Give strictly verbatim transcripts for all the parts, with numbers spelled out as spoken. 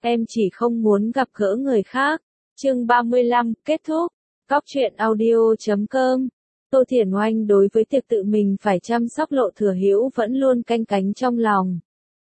em chỉ không muốn gặp gỡ người khác. Chương ba mươi lăm, kết thúc. Cóc truyện audio chấm com. Tô Thiển Oanh đối với việc tự mình phải chăm sóc Lộ Thừa Hữu vẫn luôn canh cánh trong lòng.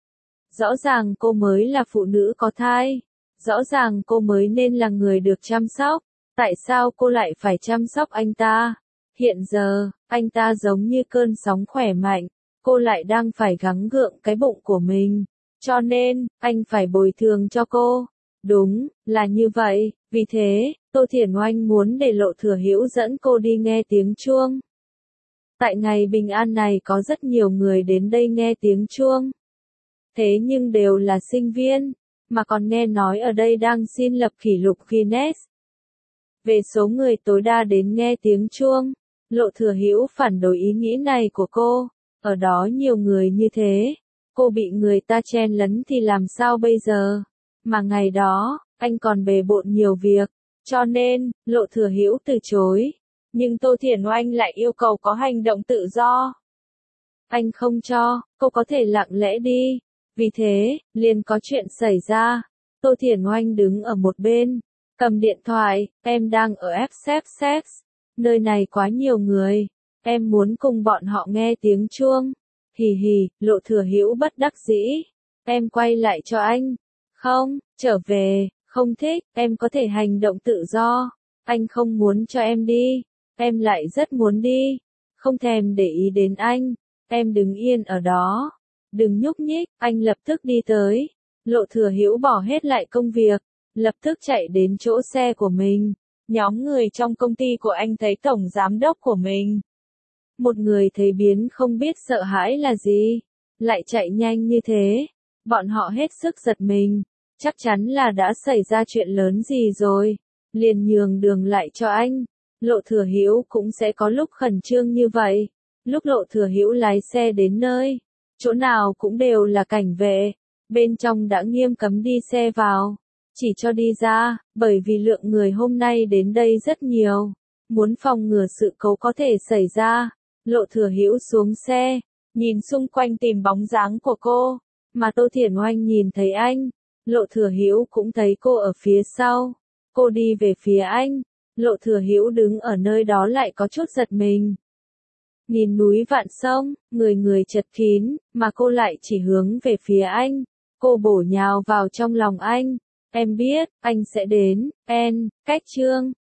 Rõ ràng cô mới là phụ nữ có thai. Rõ ràng cô mới nên là người được chăm sóc. Tại sao cô lại phải chăm sóc anh ta? Hiện giờ, anh ta giống như cơn sóng khỏe mạnh. Cô lại đang phải gắng gượng cái bụng của mình. Cho nên, anh phải bồi thường cho cô. Đúng, là như vậy. Vì thế, Tô Thiển Oanh muốn để Lộ Thừa Hữu dẫn cô đi nghe tiếng chuông. Tại ngày bình an này có rất nhiều người đến đây nghe tiếng chuông. Thế nhưng đều là sinh viên, mà còn nghe nói ở đây đang xin lập kỷ lục Guinness. Về số người tối đa đến nghe tiếng chuông, Lộ Thừa Hữu phản đối ý nghĩ này của cô. Ở đó nhiều người như thế, cô bị người ta chen lấn thì làm sao bây giờ? Mà ngày đó, anh còn bề bộn nhiều việc, cho nên, Lộ Thừa Hữu từ chối. Nhưng Tô Thiển Oanh lại yêu cầu có hành động tự do. Anh không cho, cô có thể lặng lẽ đi. Vì thế, liền có chuyện xảy ra. Tô Thiển Oanh đứng ở một bên, cầm điện thoại, em đang ở ép xê Sex. Nơi này quá nhiều người, em muốn cùng bọn họ nghe tiếng chuông. Hì hì, Lộ Thừa Hữu bất đắc dĩ. Em quay lại cho anh. Không, trở về, không thích, em có thể hành động tự do. Anh không muốn cho em đi, em lại rất muốn đi. Không thèm để ý đến anh, em đứng yên ở đó. Đừng nhúc nhích, anh lập tức đi tới. Lộ Thừa Hữu bỏ hết lại công việc, lập tức chạy đến chỗ xe của mình. Nhóm người trong công ty của anh thấy tổng giám đốc của mình. Một người thấy biến không biết sợ hãi là gì, lại chạy nhanh như thế. Bọn họ hết sức giật mình, chắc chắn là đã xảy ra chuyện lớn gì rồi. Liền nhường đường lại cho anh. Lộ Thừa Hữu cũng sẽ có lúc khẩn trương như vậy. Lúc Lộ Thừa Hữu lái xe đến nơi, chỗ nào cũng đều là cảnh vệ, bên trong đã nghiêm cấm đi xe vào, chỉ cho đi ra, bởi vì lượng người hôm nay đến đây rất nhiều, muốn phòng ngừa sự cố có thể xảy ra. Lộ Thừa Hữu xuống xe, nhìn xung quanh tìm bóng dáng của cô, mà Tô Thiển Oanh nhìn thấy anh, Lộ Thừa Hữu cũng thấy cô ở phía sau, cô đi về phía anh, Lộ Thừa Hữu đứng ở nơi đó lại có chút giật mình. Nghìn núi vạn sông, người người chật kín, mà cô lại chỉ hướng về phía anh. Cô bổ nhào vào trong lòng anh. Em biết, anh sẽ đến, En, cách chương.